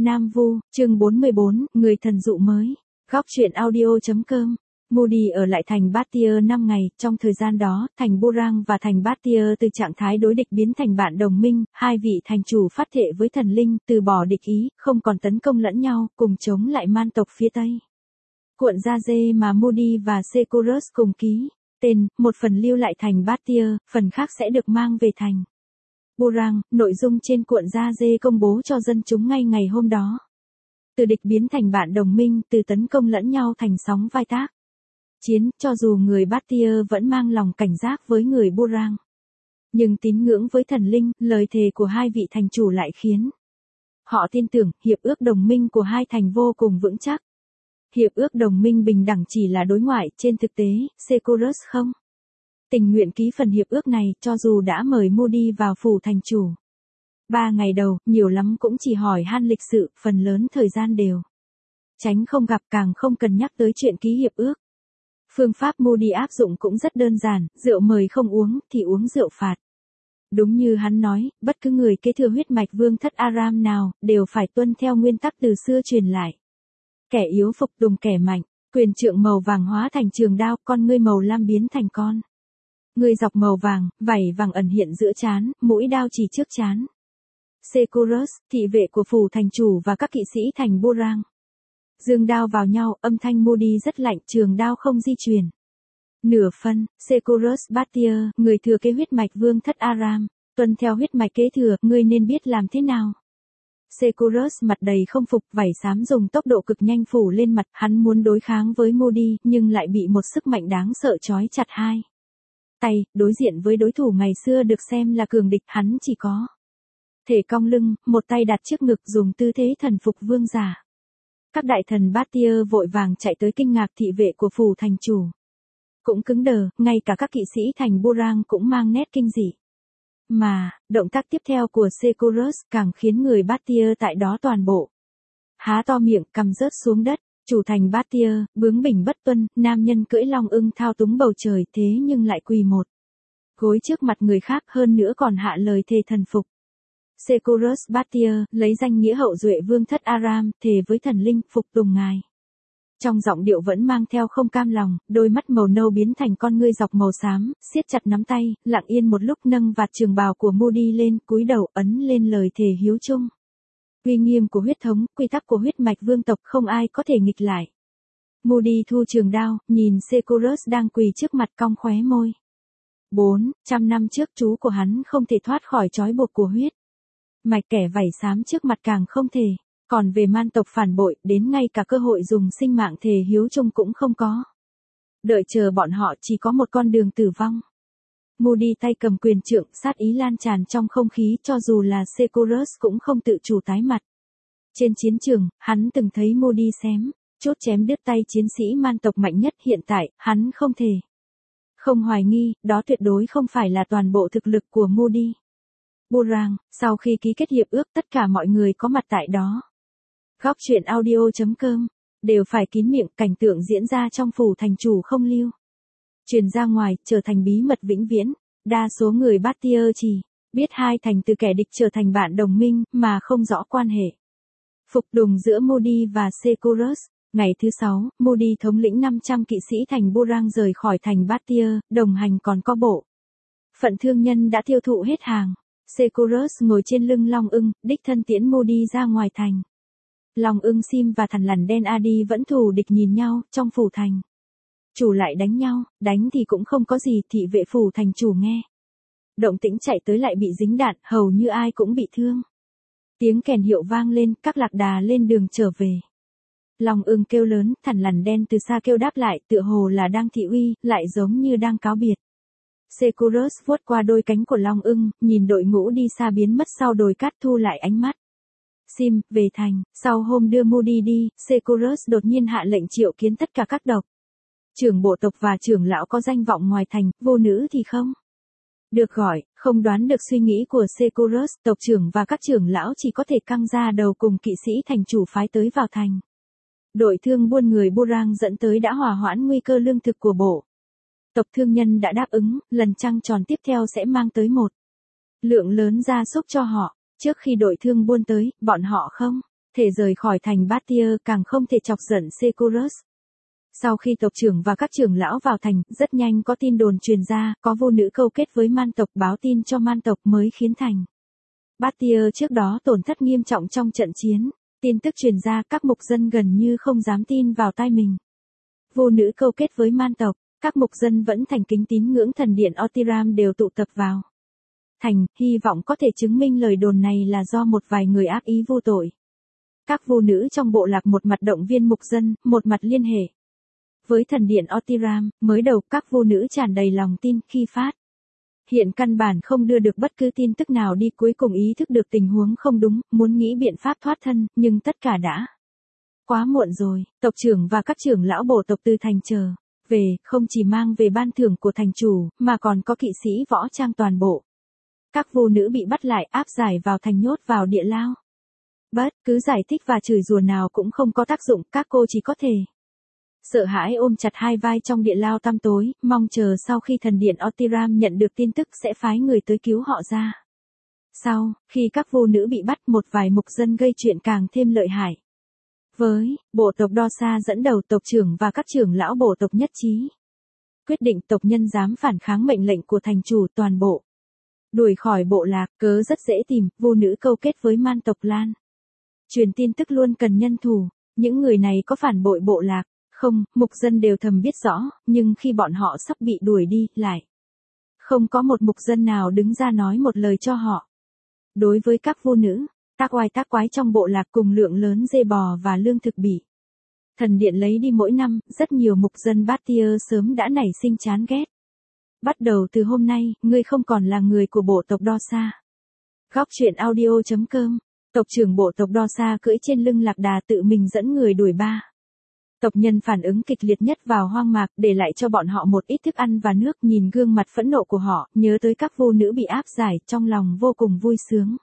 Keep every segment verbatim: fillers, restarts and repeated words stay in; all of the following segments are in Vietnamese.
Nam Vu, chương bốn mươi bốn, người thần dụ mới. Góc truyện audio.com. Moody ở lại thành Battier năm ngày, trong thời gian đó, thành Burang và thành Battier từ trạng thái đối địch biến thành bạn đồng minh, hai vị thành chủ phát thệ với thần linh, từ bỏ địch ý, không còn tấn công lẫn nhau, cùng chống lại man tộc phía Tây. Cuộn da dê mà Moody và Secorus cùng ký, tên, một phần lưu lại thành Battier, phần khác sẽ được mang về thành Burang, nội dung trên cuộn da dê công bố cho dân chúng ngay ngày hôm đó. Từ địch biến thành bạn đồng minh, từ tấn công lẫn nhau thành sóng vai tác chiến, cho dù người Battier vẫn mang lòng cảnh giác với người Burang. Nhưng tín ngưỡng với thần linh, lời thề của hai vị thành chủ lại khiến họ tin tưởng hiệp ước đồng minh của hai thành vô cùng vững chắc. Hiệp ước đồng minh bình đẳng chỉ là đối ngoại, trên thực tế, Secorus không tình nguyện ký phần hiệp ước này, cho dù đã mời Moody vào phủ thành chủ. Ba ngày đầu, nhiều lắm cũng chỉ hỏi han lịch sự, phần lớn thời gian đều tránh không gặp, càng không cần nhắc tới chuyện ký hiệp ước. Phương pháp Moody áp dụng cũng rất đơn giản, rượu mời không uống, thì uống rượu phạt. Đúng như hắn nói, bất cứ người kế thừa huyết mạch vương thất Aram nào, đều phải tuân theo nguyên tắc từ xưa truyền lại. Kẻ yếu phục tùng kẻ mạnh, quyền trượng màu vàng hóa thành trường đao, con ngươi màu lam biến thành con ngươi dọc màu vàng, vảy vàng ẩn hiện giữa trán, mũi đao chỉ trước trán. Secorus, thị vệ của phủ thành chủ và các kỵ sĩ thành Burang giương đao vào nhau, âm thanh Moody rất lạnh, trường đao không di chuyển nửa phân. Secorus Battier, người thừa kế huyết mạch vương thất Aram, tuân theo huyết mạch kế thừa, ngươi nên biết làm thế nào. Secorus mặt đầy không phục, vảy xám dùng tốc độ cực nhanh phủ lên mặt, hắn muốn đối kháng với Moody, nhưng lại bị một sức mạnh đáng sợ trói chặt hai tay, đối diện với đối thủ ngày xưa được xem là cường địch, hắn chỉ có thể cong lưng, một tay đặt trước ngực, dùng tư thế thần phục vương giả. Các đại thần Battier vội vàng chạy tới kinh ngạc, thị vệ của phủ thành chủ cũng cứng đờ, ngay cả các kỵ sĩ thành Burang cũng mang nét kinh dị. Mà, động tác tiếp theo của Secorus càng khiến người Battier tại đó toàn bộ há to miệng, cằm rớt xuống đất. Chủ thành Battier, bướng bỉnh bất tuân, nam nhân cưỡi long ưng thao túng bầu trời, thế nhưng lại quỳ một gối trước mặt người khác, hơn nữa còn hạ lời thề thần phục. Secorus Battier, lấy danh nghĩa hậu duệ vương thất Aram, thề với thần linh, phục tùng ngài. Trong giọng điệu vẫn mang theo không cam lòng, đôi mắt màu nâu biến thành con ngươi dọc màu xám, siết chặt nắm tay, lặng yên một lúc nâng vạt trường bào của Moody lên, cúi đầu ấn lên lời thề hiếu chung. Uy nghiêm của huyết thống, quy tắc của huyết mạch vương tộc, không ai có thể nghịch lại. Moody thu trường đao, nhìn Secorus đang quỳ trước mặt, cong khóe môi. Bốn trăm năm trước chú của hắn không thể thoát khỏi trói buộc của huyết mạch, kẻ vảy xám trước mặt càng không thể. Còn về man tộc phản bội, đến ngay cả cơ hội dùng sinh mạng thề hiếu chung cũng không có. Đợi chờ bọn họ chỉ có một con đường tử vong. Moody tay cầm quyền trượng, sát ý lan tràn trong không khí, cho dù là Secorus cũng không tự chủ tái mặt. Trên chiến trường, hắn từng thấy Moody xém chốt chém đứt tay chiến sĩ man tộc mạnh nhất, hiện tại, hắn không thể không hoài nghi, đó tuyệt đối không phải là toàn bộ thực lực của Moody. Burang, sau khi ký kết hiệp ước, tất cả mọi người có mặt tại đó. Góc truyện audio.com, đều phải kín miệng, cảnh tượng diễn ra trong phủ thành chủ không lưu truyền ra ngoài, trở thành bí mật vĩnh viễn. Đa số người Battier chỉ biết hai thành từ kẻ địch trở thành bạn đồng minh, mà không rõ quan hệ phục đùng giữa Moody và Secorus. Ngày thứ sáu, Moody thống lĩnh năm trăm kỵ sĩ thành Burang rời khỏi thành Battier, đồng hành còn có bộ phận thương nhân đã tiêu thụ hết hàng. Secorus ngồi trên lưng long ưng, đích thân tiễn Moody ra ngoài thành. Long ưng Sim và thằn lằn đen Adi vẫn thù địch nhìn nhau, trong phủ thành chủ lại đánh nhau, đánh thì cũng không có gì, thị vệ phủ thành chủ nghe động tĩnh chạy tới lại bị dính đạn, hầu như ai cũng bị thương. Tiếng kèn hiệu vang lên, các lạc đà lên đường trở về. Long ưng kêu lớn, thằn lằn đen từ xa kêu đáp lại, tựa hồ là đang thị uy, lại giống như đang cáo biệt. Secorus vuốt qua đôi cánh của long ưng, nhìn đội ngũ đi xa biến mất sau đồi cát, thu lại ánh mắt. Sim, về thành. Sau hôm đưa Moody đi, Secorus đột nhiên hạ lệnh triệu kiến tất cả các độc trưởng bộ tộc và trưởng lão có danh vọng ngoài thành, vô nữ thì không được gọi. Không đoán được suy nghĩ của Secorus, tộc trưởng và các trưởng lão chỉ có thể căng ra đầu cùng kỵ sĩ thành chủ phái tới vào thành. Đội thương buôn người Burang dẫn tới đã hòa hoãn nguy cơ lương thực của bộ tộc, thương nhân đã đáp ứng, lần trăng tròn tiếp theo sẽ mang tới một lượng lớn gia súc cho họ. Trước khi đội thương buôn tới, bọn họ không thể rời khỏi thành Batia, càng không thể chọc giận Securus. Sau khi tộc trưởng và các trưởng lão vào thành, rất nhanh có tin đồn truyền ra, có vô nữ câu kết với man tộc báo tin cho man tộc mới khiến thành Batia trước đó tổn thất nghiêm trọng trong trận chiến. Tin tức truyền ra, các mục dân gần như không dám tin vào tai mình. Vô nữ câu kết với man tộc, các mục dân vẫn thành kính tín ngưỡng thần điện Otiram đều tụ tập vào thành, hy vọng có thể chứng minh lời đồn này là do một vài người ác ý vô tội. Các vô nữ trong bộ lạc một mặt động viên mục dân, một mặt liên hệ với thần điện Otiram. Mới đầu các vô nữ tràn đầy lòng tin khi phát hiện căn bản không đưa được bất cứ tin tức nào đi, cuối cùng ý thức được tình huống không đúng, muốn nghĩ biện pháp thoát thân, nhưng tất cả đã quá muộn rồi. Tộc trưởng và các trưởng lão bộ tộc từ thành trở về, không chỉ mang về ban thưởng của thành chủ, mà còn có kỵ sĩ võ trang toàn bộ. Các vô nữ bị bắt lại, áp giải vào thành, nhốt vào địa lao. Bất cứ giải thích và chửi rủa nào cũng không có tác dụng, các cô chỉ có thể sợ hãi ôm chặt hai vai trong địa lao tăm tối, mong chờ sau khi thần điện Otiram nhận được tin tức sẽ phái người tới cứu họ ra. Sau, khi các vô nữ bị bắt, một vài mục dân gây chuyện càng thêm lợi hại. Với bộ tộc Dosa dẫn đầu, tộc trưởng và các trưởng lão bộ tộc nhất trí quyết định tộc nhân dám phản kháng mệnh lệnh của thành chủ toàn bộ đuổi khỏi bộ lạc. Cớ rất dễ tìm, vô nữ câu kết với man tộc Lan. Truyền tin tức luôn cần nhân thủ, những người này có phản bội bộ lạc không, mục dân đều thầm biết rõ, nhưng khi bọn họ sắp bị đuổi đi, lại không có một mục dân nào đứng ra nói một lời cho họ. Đối với các vô nữ, tác oai tác quái trong bộ lạc cùng lượng lớn dê bò và lương thực bị thần điện lấy đi mỗi năm, rất nhiều mục dân Batia sớm đã nảy sinh chán ghét. Bắt đầu từ hôm nay, ngươi không còn là người của bộ tộc Dosa. Góc truyện audio chấm com. Tộc trưởng bộ tộc Dosa cưỡi trên lưng lạc đà tự mình dẫn người đuổi ba tộc nhân phản ứng kịch liệt nhất vào hoang mạc, để lại cho bọn họ một ít thức ăn và nước. Nhìn gương mặt phẫn nộ của họ, nhớ tới các vô nữ bị áp giải, trong lòng vô cùng vui sướng.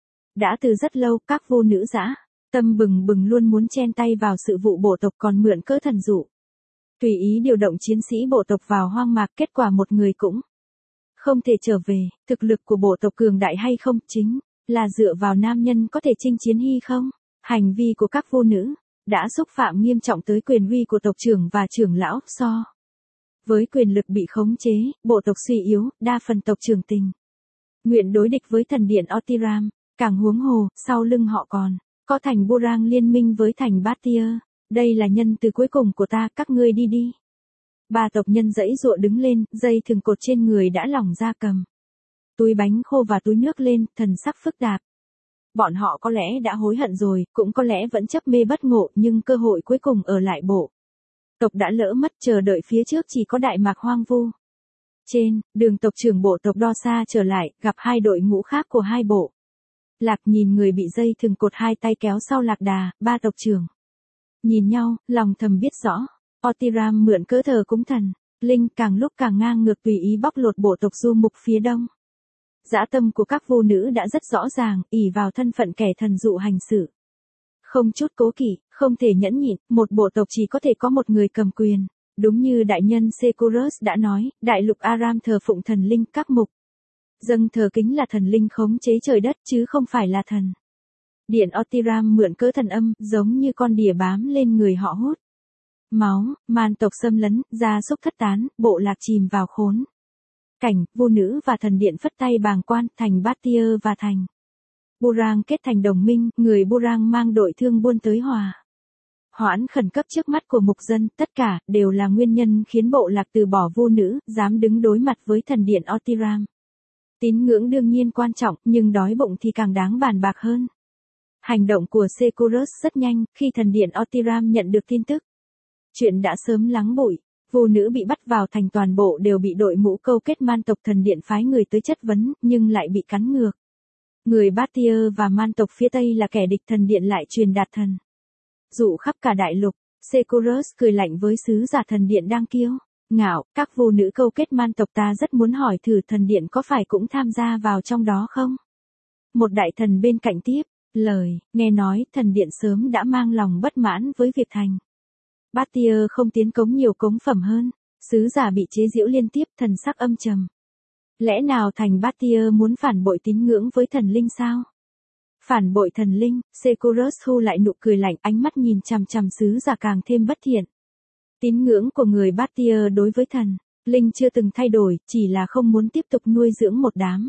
Đã từ rất lâu, các vô nữ dã tâm bừng bừng luôn muốn chen tay vào sự vụ bộ tộc, còn mượn cỡ thần dụ tùy ý điều động chiến sĩ bộ tộc vào hoang mạc. Kết quả một người cũng không thể trở về. Thực lực của bộ tộc cường đại hay không, chính là dựa vào nam nhân có thể chinh chiến hay không. Hành vi của các vô nữ đã xúc phạm nghiêm trọng tới quyền uy của tộc trưởng và trưởng lão. So với quyền lực bị khống chế, bộ tộc suy yếu, đa phần tộc trưởng tình nguyện đối địch với thần điện Otiram. Càng huống hồ, sau lưng họ còn có thành Burang liên minh với thành Batia. Đây là nhân từ cuối cùng của ta, các ngươi đi đi. Ba tộc nhân giãy giụa đứng lên, dây thừng cột trên người đã lỏng ra, cầm túi bánh khô và túi nước lên, thần sắc phức tạp. Bọn họ có lẽ đã hối hận rồi, cũng có lẽ vẫn chấp mê bất ngộ, nhưng cơ hội cuối cùng ở lại bộ tộc đã lỡ mất, chờ đợi phía trước chỉ có đại mạc hoang vu. Trên đường, tộc trưởng bộ tộc Dosa trở lại, gặp hai đội ngũ khác của hai bộ lạc. Nhìn người bị dây thừng cột hai tay kéo sau lạc đà, ba tộc trưởng nhìn nhau, lòng thầm biết rõ, Otiram mượn cỡ thờ cúng thần linh, càng lúc càng ngang ngược, tùy ý bóc lột bộ tộc du mục phía đông. Dã tâm của các vô nữ đã rất rõ ràng, ỷ vào thân phận kẻ thần dụ hành sự không chút cố kỵ, không thể nhẫn nhịn. Một bộ tộc chỉ có thể có một người cầm quyền. Đúng như đại nhân Securus đã nói, đại lục Aram thờ phụng thần linh, các mục dâng thờ kính là thần linh khống chế trời đất, chứ không phải là thần điện Otiram mượn cỡ thần âm, giống như con đỉa bám lên người họ hút máu. Man tộc xâm lấn, gia súc thất tán, bộ lạc chìm vào khốn cảnh. Vô nữ và thần điện phất tay bàng quan. Thành Batia và thành Burang kết thành đồng minh. Người Burang mang đội thương buôn tới hòa hoãn khẩn cấp trước mắt của mục dân. Tất cả đều là nguyên nhân khiến bộ lạc từ bỏ vô nữ, dám đứng đối mặt với thần điện Otiram. Tín ngưỡng đương nhiên quan trọng, nhưng đói bụng thì càng đáng bàn bạc hơn. Hành động của Securus rất nhanh. Khi thần điện Otiram nhận được tin tức, chuyện đã sớm lắng bụi. Vô nữ bị bắt vào thành, toàn bộ đều bị đội ngũ câu kết man tộc thần điện phái người tới chất vấn, nhưng lại bị cắn ngược. Người Batia và man tộc phía Tây là kẻ địch, thần điện lại truyền đạt thần dụ khắp cả đại lục. Securus cười lạnh với sứ giả thần điện đang kiêu ngạo. Các vô nữ câu kết man tộc, ta rất muốn hỏi thử thần điện có phải cũng tham gia vào trong đó không? Một đại thần bên cạnh tiếp lời, nghe nói thần điện sớm đã mang lòng bất mãn với việc thành Batia không tiến cống nhiều cống phẩm hơn. Sứ giả bị chế giễu liên tiếp, thần sắc âm trầm. Lẽ nào thành Batia muốn phản bội tín ngưỡng với thần linh sao? Phản bội thần linh, Securus thu lại nụ cười lạnh, ánh mắt nhìn chằm chằm sứ giả càng thêm bất thiện. Tín ngưỡng của người Batier đối với thần linh chưa từng thay đổi, chỉ là không muốn tiếp tục nuôi dưỡng một đám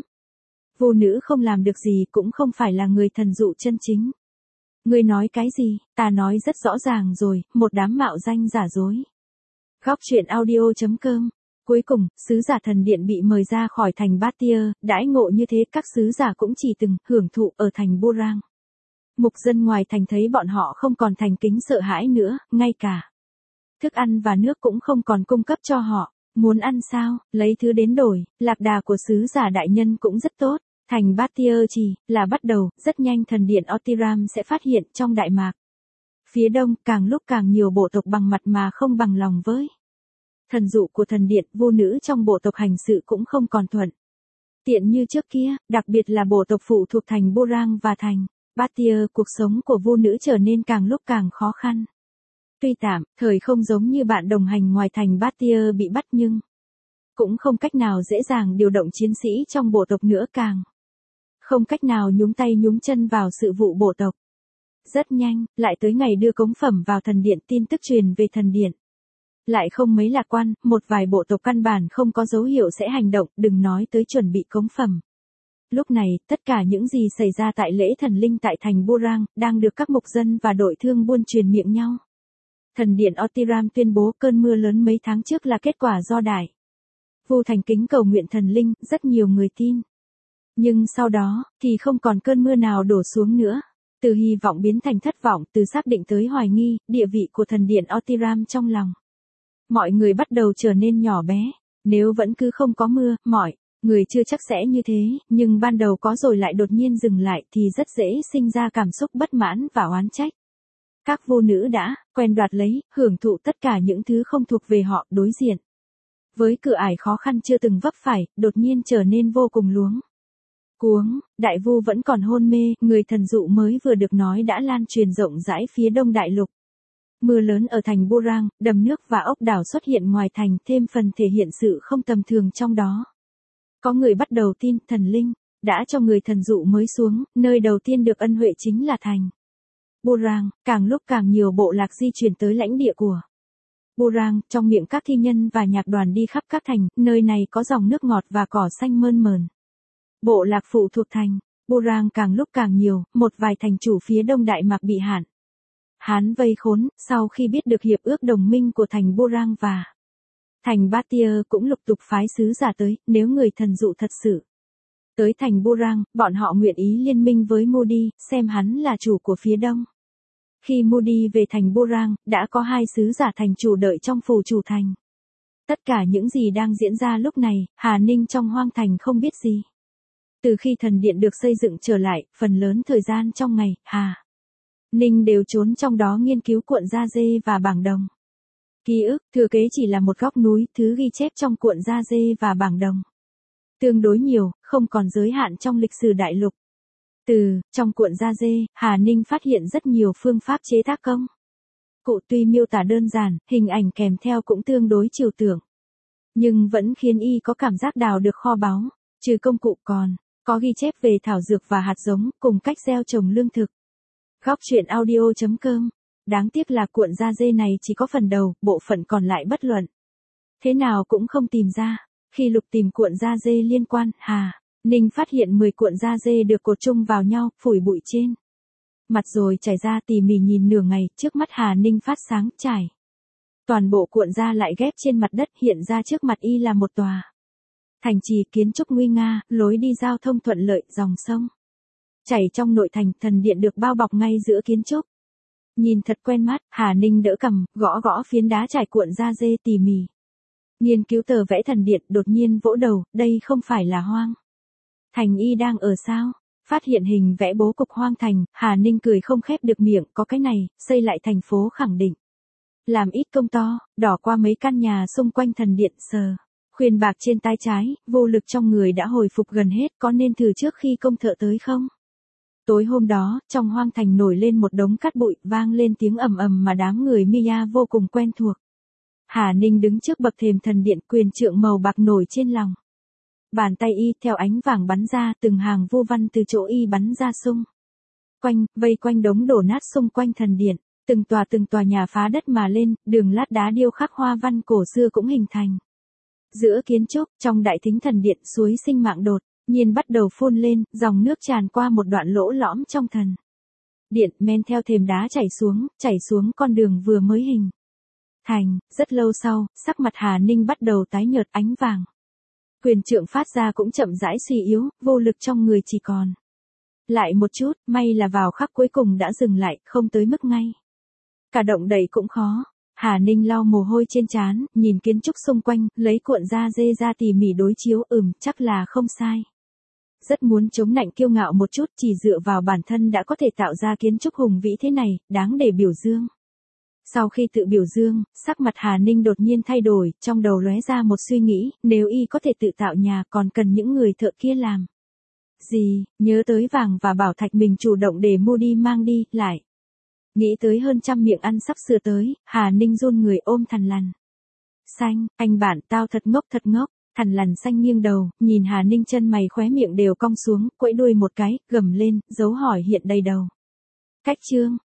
vô nữ không làm được gì, cũng không phải là người thần dụ chân chính. Ngươi nói cái gì? Ta nói rất rõ ràng rồi, một đám mạo danh giả dối. Góc truyện audio chấm com. Cuối cùng, sứ giả thần điện bị mời ra khỏi thành Batier, đãi ngộ như thế các sứ giả cũng chỉ từng hưởng thụ ở thành Burang. Mục dân ngoài thành thấy bọn họ không còn thành kính sợ hãi nữa, ngay cả thức ăn và nước cũng không còn cung cấp cho họ. Muốn ăn sao, lấy thứ đến đổi, lạc đà của sứ giả đại nhân cũng rất tốt. Thành Batier chỉ là bắt đầu, rất nhanh thần điện Otiram sẽ phát hiện trong Đại Mạc. Phía đông, càng lúc càng nhiều bộ tộc bằng mặt mà không bằng lòng với thần dụ của thần điện, vô nữ trong bộ tộc hành sự cũng không còn thuận tiện như trước kia, đặc biệt là bộ tộc phụ thuộc thành Burang và thành Batier, cuộc sống của vô nữ trở nên càng lúc càng khó khăn. Tuy tạm, thời không giống như bạn đồng hành ngoài thành Batier bị bắt nhưng cũng không cách nào dễ dàng điều động chiến sĩ trong bộ tộc nữa, càng không cách nào nhúng tay nhúng chân vào sự vụ bộ tộc. Rất nhanh, lại tới ngày đưa cống phẩm vào thần điện, tin tức truyền về thần điện lại không mấy lạc quan, một vài bộ tộc căn bản không có dấu hiệu sẽ hành động, đừng nói tới chuẩn bị cống phẩm. Lúc này, tất cả những gì xảy ra tại lễ thần linh tại thành Burang, đang được các mục dân và đội thương buôn truyền miệng nhau. Thần điện Otiram tuyên bố cơn mưa lớn mấy tháng trước là kết quả do đại vu thành kính cầu nguyện thần linh, rất nhiều người tin. Nhưng sau đó, thì không còn cơn mưa nào đổ xuống nữa. Từ hy vọng biến thành thất vọng, từ xác định tới hoài nghi, địa vị của thần điện Otiram trong lòng mọi người bắt đầu trở nên nhỏ bé. Nếu vẫn cứ không có mưa, mọi người chưa chắc sẽ như thế, nhưng ban đầu có rồi lại đột nhiên dừng lại thì rất dễ sinh ra cảm xúc bất mãn và oán trách. Các vô nữ đã quen đoạt lấy, hưởng thụ tất cả những thứ không thuộc về họ, đối diện với cửa ải khó khăn chưa từng vấp phải, đột nhiên trở nên vô cùng luống cuống. Đại vu vẫn còn hôn mê, người thần dụ mới vừa được nói đã lan truyền rộng rãi phía đông đại lục. Mưa lớn ở thành Burang, đầm nước và ốc đảo xuất hiện ngoài thành, thêm phần thể hiện sự không tầm thường trong đó. Có người bắt đầu tin thần linh đã cho người thần dụ mới xuống, nơi đầu tiên được ân huệ chính là thành Burang. Càng lúc càng nhiều bộ lạc di chuyển tới lãnh địa của Burang, trong miệng các thi nhân và nhạc đoàn đi khắp các thành, nơi này có dòng nước ngọt và cỏ xanh mơn mởn. Bộ lạc phụ thuộc thành Burang càng lúc càng nhiều, một vài thành chủ phía đông Đại Mạc bị hạn Hán vây khốn, sau khi biết được hiệp ước đồng minh của thành Burang và thành Batier cũng lục tục phái sứ giả tới, nếu người thần dụ thật sự tới thành Burang, bọn họ nguyện ý liên minh với Modi, xem hắn là chủ của phía đông. Khi Modi về thành Burang, đã có hai sứ giả thành chủ đợi trong phủ chủ thành. Tất cả những gì đang diễn ra lúc này, Hà Ninh trong hoang thành không biết gì. Từ khi thần điện được xây dựng trở lại, phần lớn thời gian trong ngày, Hà Ninh đều trốn trong đó nghiên cứu cuộn da dê và bảng đồng. Ký ức, thừa kế chỉ là một góc núi, thứ ghi chép trong cuộn da dê và bảng đồng tương đối nhiều, không còn giới hạn trong lịch sử đại lục. Từ, trong cuộn da dê, Hà Ninh phát hiện rất nhiều phương pháp chế tác công cụ, tuy miêu tả đơn giản, hình ảnh kèm theo cũng tương đối trừu tượng, nhưng vẫn khiến y có cảm giác đào được kho báu. Trừ công cụ còn có ghi chép về thảo dược và hạt giống, cùng cách gieo trồng lương thực. Góc truyện audio chấm com. Đáng tiếc là cuộn da dê này chỉ có phần đầu, bộ phận còn lại bất luận thế nào cũng không tìm ra. Khi lục tìm cuộn da dê liên quan, Hà Ninh phát hiện mười cuộn da dê được cột chung vào nhau, phủi bụi trên mặt rồi trải ra, tỉ mỉ nhìn nửa ngày, trước mắt Hà Ninh phát sáng, trải toàn bộ cuộn da lại ghép trên mặt đất, hiện ra trước mặt y là một tòa thành trì kiến trúc nguy nga, lối đi giao thông thuận lợi, dòng sông chảy trong nội thành, thần điện được bao bọc ngay giữa kiến trúc. Nhìn thật quen mắt, Hà Ninh đỡ cằm, gõ gõ phiến đá trải cuộn da dê tỉ mỉ. Nghiên cứu tờ vẽ thần điện, đột nhiên vỗ đầu, đây không phải là hoang thành y đang ở sao? Phát hiện hình vẽ bố cục hoang thành, Hà Ninh cười không khép được miệng, có cái này, xây lại thành phố khẳng định làm ít công to, đỏ qua mấy căn nhà xung quanh thần điện, sờ khuyên bạc trên tay trái, vô lực trong người đã hồi phục gần hết, có nên thử trước khi công thợ tới không? Tối hôm đó, trong hoang thành nổi lên một đống cát bụi, vang lên tiếng ầm ầm mà đám người Mia vô cùng quen thuộc. Hà Ninh đứng trước bậc thềm thần điện, quyền trượng màu bạc nổi trên lòng bàn tay y, theo ánh vàng bắn ra, từng hàng vô văn từ chỗ y bắn ra sung quanh, vây quanh đống đổ nát xung quanh thần điện. Từng tòa từng tòa nhà phá đất mà lên, đường lát đá điêu khắc hoa văn cổ xưa cũng hình thành. Giữa kiến trúc, trong đại thính thần điện, suối sinh mạng đột nhiên bắt đầu phun lên, dòng nước tràn qua một đoạn lỗ lõm trong thần điện, men theo thềm đá chảy xuống, chảy xuống con đường vừa mới hình thành. Rất lâu sau, sắc mặt Hà Ninh bắt đầu tái nhợt, ánh vàng quyền trượng phát ra cũng chậm rãi suy yếu, vô lực trong người chỉ còn lại một chút. May là vào khắc cuối cùng đã dừng lại, không tới mức ngay cả động đậy cũng khó. Hà Ninh lau mồ hôi trên trán, nhìn kiến trúc xung quanh, lấy cuộn da dê ra tỉ mỉ đối chiếu. Ừm, chắc là không sai. Rất muốn chống nạnh kiêu ngạo một chút, chỉ dựa vào bản thân đã có thể tạo ra kiến trúc hùng vĩ thế này, đáng để biểu dương. Sau khi tự biểu dương, sắc mặt Hà Ninh đột nhiên thay đổi, trong đầu lóe ra một suy nghĩ, nếu y có thể tự tạo nhà còn cần những người thợ kia làm gì. Nhớ tới vàng và bảo thạch mình chủ động để mua đi mang đi, lại nghĩ tới hơn trăm miệng ăn sắp sửa tới, Hà Ninh run người ôm Thằn Lằn Xanh. Anh bạn, tao thật ngốc thật ngốc. Thằn Lằn Xanh nghiêng đầu, nhìn Hà Ninh, chân mày khóe miệng đều cong xuống, quẫy đuôi một cái, gầm lên, dấu hỏi hiện đầy đầu. Cách chương